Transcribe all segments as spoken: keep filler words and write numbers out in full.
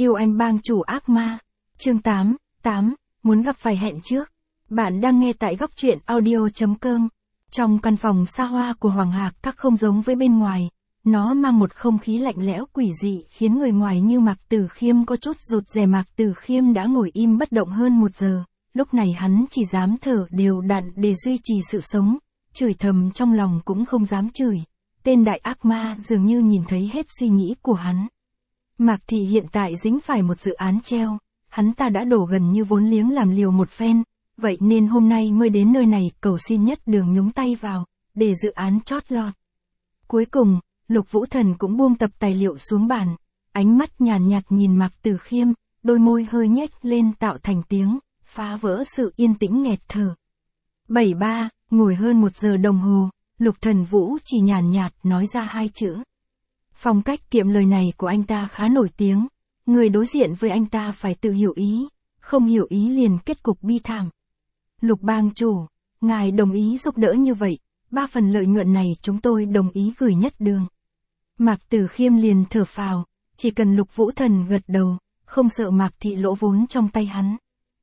Yêu anh bang chủ ác ma. Chương tám, tám, muốn gặp phải hẹn trước. Bạn đang nghe tại góc truyện audio chấm com. Trong căn phòng xa hoa của Hoàng Hạc Các không giống với bên ngoài. Nó mang một không khí lạnh lẽo quỷ dị khiến người ngoài như Mạc Tử Khiêm có chút rụt rè. Mạc Tử Khiêm đã ngồi im bất động hơn một giờ. Lúc này hắn chỉ dám thở đều đặn để duy trì sự sống. Chửi thầm trong lòng cũng không dám chửi. Tên đại ác ma dường như nhìn thấy hết suy nghĩ của hắn. Mạc Thị hiện tại dính phải một dự án treo, hắn ta đã đổ gần như vốn liếng làm liều một phen, vậy nên hôm nay mới đến nơi này cầu xin nhất đường nhúng tay vào, để dự án chót lọt. Cuối cùng, Lục Vũ Thần cũng buông tập tài liệu xuống bàn, ánh mắt nhàn nhạt nhìn Mạc Tử Khiêm, đôi môi hơi nhếch lên tạo thành tiếng, phá vỡ sự yên tĩnh nghẹt thở. bảy ba, ngồi hơn một giờ đồng hồ, Lục Thần Vũ chỉ nhàn nhạt nói ra hai chữ. Phong cách kiệm lời này của anh ta khá nổi tiếng, người đối diện với anh ta phải tự hiểu ý, không hiểu ý liền kết cục bi thảm. Lục bang chủ, ngài đồng ý giúp đỡ như vậy, ba phần lợi nhuận này chúng tôi đồng ý gửi nhất đường. Mạc Tử Khiêm liền thở phào, chỉ cần Lục Vũ Thần gật đầu, không sợ Mạc Thị lỗ vốn trong tay hắn.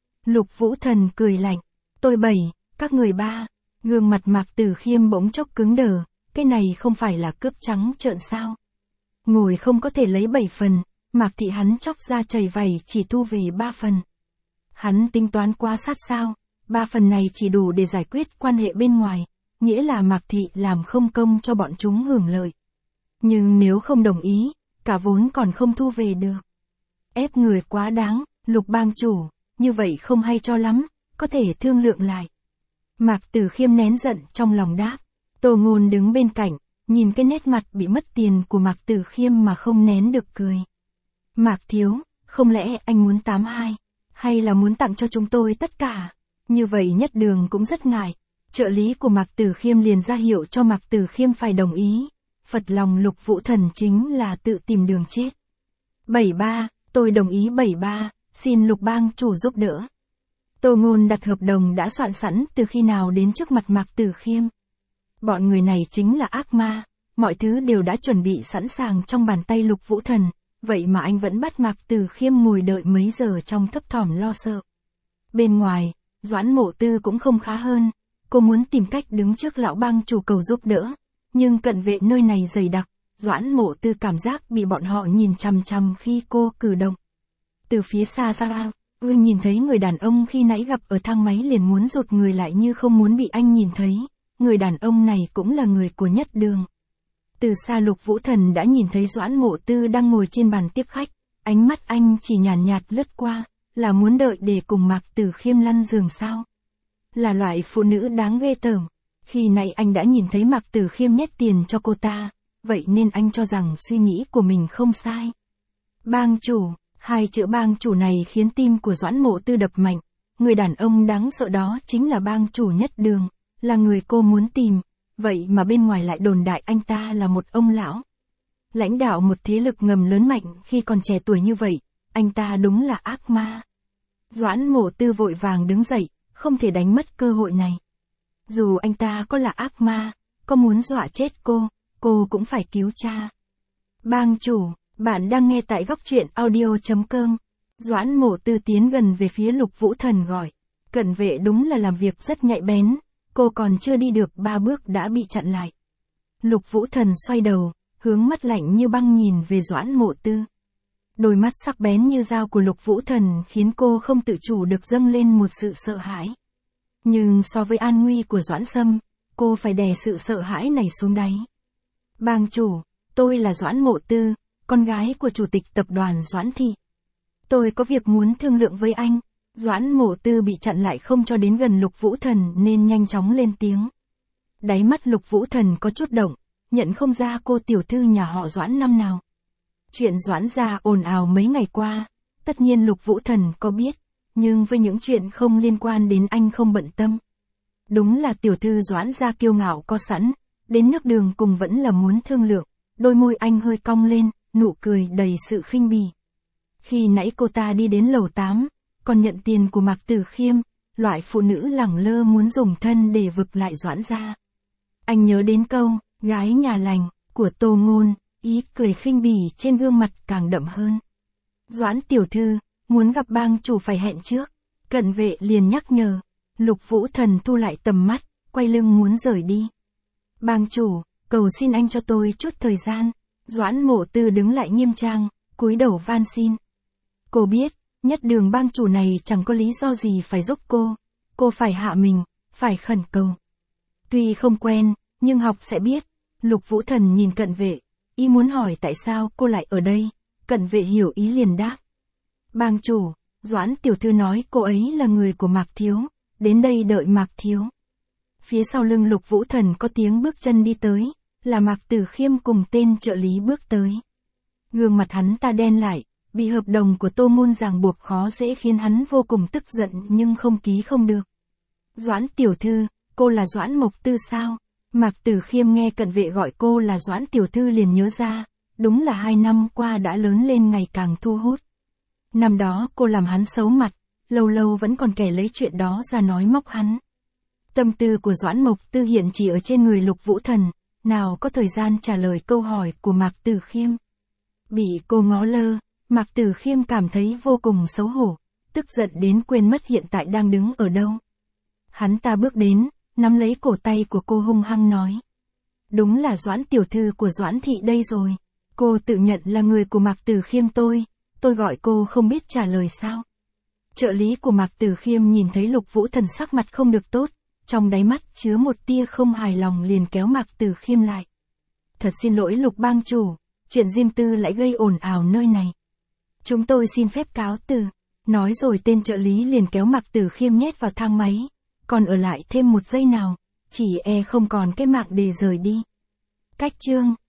Lục Vũ Thần cười lạnh, tôi bảy, các người ba, gương mặt Mạc Tử Khiêm bỗng chốc cứng đờ, cái này không phải là cướp trắng trợn sao? Ngồi không có thể lấy bảy phần, Mạc Thị hắn chóc ra chảy vảy chỉ thu về ba phần. Hắn tính toán quá sát sao, ba phần này chỉ đủ để giải quyết quan hệ bên ngoài, nghĩa là Mạc Thị làm không công cho bọn chúng hưởng lợi. Nhưng nếu không đồng ý, cả vốn còn không thu về được. Ép người quá đáng, Lục bang chủ, như vậy không hay cho lắm, có thể thương lượng lại. Mạc Tử Khiêm nén giận trong lòng đáp, Tô Ngôn đứng bên cạnh, nhìn cái nét mặt bị mất tiền của Mạc Tử Khiêm mà không nén được cười. Mạc thiếu, không lẽ anh muốn tám hai, hay là muốn tặng cho chúng tôi tất cả? Như vậy nhất đường cũng rất ngại. Trợ lý của Mạc Tử Khiêm liền ra hiệu cho Mạc Tử Khiêm phải đồng ý. Phật lòng Lục Vũ Thần chính là tự tìm đường chết. bảy ba, tôi đồng ý bảy ba, xin Lục bang chủ giúp đỡ. Tô Ngôn đặt hợp đồng đã soạn sẵn từ khi nào đến trước mặt Mạc Tử Khiêm. Bọn người này chính là ác ma, mọi thứ đều đã chuẩn bị sẵn sàng trong bàn tay Lục Vũ Thần, vậy mà anh vẫn bắt Mạc Tử Khiêm ngồi đợi mấy giờ trong thấp thỏm lo sợ. Bên ngoài, Doãn Mộ Tư cũng không khá hơn, cô muốn tìm cách đứng trước lão bang chủ cầu giúp đỡ, nhưng cận vệ nơi này dày đặc, Doãn Mộ Tư cảm giác bị bọn họ nhìn chằm chằm khi cô cử động. Từ phía xa xa, Ư nhìn thấy người đàn ông khi nãy gặp ở thang máy liền muốn rụt người lại như không muốn bị anh nhìn thấy. Người đàn ông này cũng là người của nhất đường. Từ xa Lục Vũ Thần đã nhìn thấy Doãn Mộ Tư đang ngồi trên bàn tiếp khách, ánh mắt anh chỉ nhàn nhạt, nhạt lướt qua, là muốn đợi để cùng Mạc Tử Khiêm lăn giường sao? Là loại phụ nữ đáng ghê tởm. Khi nãy anh đã nhìn thấy Mạc Tử Khiêm nhét tiền cho cô ta, vậy nên anh cho rằng suy nghĩ của mình không sai. Bang chủ, hai chữ bang chủ này khiến tim của Doãn Mộ Tư đập mạnh, người đàn ông đáng sợ đó chính là bang chủ nhất đường. Là người cô muốn tìm, vậy mà bên ngoài lại đồn đại anh ta là một ông lão. Lãnh đạo một thế lực ngầm lớn mạnh khi còn trẻ tuổi như vậy, anh ta đúng là ác ma. Doãn Mộ Tư vội vàng đứng dậy, không thể đánh mất cơ hội này. Dù anh ta có là ác ma, có muốn dọa chết cô, cô cũng phải cứu cha. Bang chủ, bạn đang nghe tại góc truyện audio chấm com. Doãn Mộ Tư tiến gần về phía Lục Vũ Thần gọi. Cận vệ đúng là làm việc rất nhạy bén. Cô còn chưa đi được ba bước đã bị chặn lại. Lục Vũ Thần xoay đầu, hướng mắt lạnh như băng nhìn về Doãn Mộ Tư. Đôi mắt sắc bén như dao của Lục Vũ Thần khiến cô không tự chủ được dâng lên một sự sợ hãi. Nhưng so với an nguy của Doãn Sâm, cô phải đè sự sợ hãi này xuống đáy. Bang chủ, tôi là Doãn Mộ Tư, con gái của chủ tịch tập đoàn Doãn Thị. Tôi có việc muốn thương lượng với anh. Doãn Mộ Tư bị chặn lại không cho đến gần Lục Vũ Thần nên nhanh chóng lên tiếng. Đáy mắt Lục Vũ Thần có chút động, nhận không ra cô tiểu thư nhà họ Doãn năm nào. Chuyện Doãn gia ồn ào mấy ngày qua, tất nhiên Lục Vũ Thần có biết, nhưng với những chuyện không liên quan đến anh không bận tâm. Đúng là tiểu thư Doãn gia kiêu ngạo có sẵn, đến nước đường cùng vẫn là muốn thương lượng, đôi môi anh hơi cong lên, nụ cười đầy sự khinh bỉ. Khi nãy cô ta đi đến lầu tám, còn nhận tiền của Mạc Tử Khiêm, loại phụ nữ lẳng lơ muốn dùng thân để vực lại Doãn gia. Anh nhớ đến câu, gái nhà lành, của Tô Ngôn, ý cười khinh bỉ trên gương mặt càng đậm hơn. Doãn tiểu thư, muốn gặp bang chủ phải hẹn trước. Cận vệ liền nhắc nhở. Lục Vũ Thần thu lại tầm mắt, quay lưng muốn rời đi. Bang chủ, cầu xin anh cho tôi chút thời gian. Doãn Mộ Tư đứng lại nghiêm trang, cúi đầu van xin. Cô biết, nhất đường bang chủ này chẳng có lý do gì phải giúp cô. Cô phải hạ mình, phải khẩn cầu. Tuy không quen, nhưng học sẽ biết. Lục Vũ Thần nhìn cận vệ, ý muốn hỏi tại sao cô lại ở đây. Cận vệ hiểu ý liền đáp. Bang chủ, Doãn tiểu thư nói cô ấy là người của Mạc Thiếu, đến đây đợi Mạc Thiếu. Phía sau lưng Lục Vũ Thần có tiếng bước chân đi tới, là Mạc Tử Khiêm cùng tên trợ lý bước tới. Gương mặt hắn ta đen lại, bị hợp đồng của Tô Môn ràng buộc khó dễ khiến hắn vô cùng tức giận nhưng không ký không được. Doãn tiểu thư, cô là Doãn Mộc Tư sao? Mạc Tử Khiêm nghe cận vệ gọi cô là Doãn tiểu thư liền nhớ ra, đúng là hai năm qua đã lớn lên ngày càng thu hút. Năm đó cô làm hắn xấu mặt, lâu lâu vẫn còn kẻ lấy chuyện đó ra nói móc hắn. Tâm tư của Doãn Mộc Tư hiện chỉ ở trên người Lục Vũ Thần, nào có thời gian trả lời câu hỏi của Mạc Tử Khiêm. Bị cô ngó lơ, Mạc Tử Khiêm cảm thấy vô cùng xấu hổ, tức giận đến quên mất hiện tại đang đứng ở đâu. Hắn ta bước đến, nắm lấy cổ tay của cô hung hăng nói. Đúng là Doãn tiểu thư của Doãn thị đây rồi. Cô tự nhận là người của Mạc Tử Khiêm tôi, tôi gọi cô không biết trả lời sao. Trợ lý của Mạc Tử Khiêm nhìn thấy Lục Vũ Thần sắc mặt không được tốt, trong đáy mắt chứa một tia không hài lòng liền kéo Mạc Tử Khiêm lại. Thật xin lỗi Lục bang chủ, chuyện riêng tư lại gây ồn ào nơi này. Chúng tôi xin phép cáo từ. Nói rồi tên trợ lý liền kéo Mạc Tử Khiêm nhét vào thang máy, còn ở lại thêm một giây nào, chỉ e không còn cái mạng để rời đi. Cách chương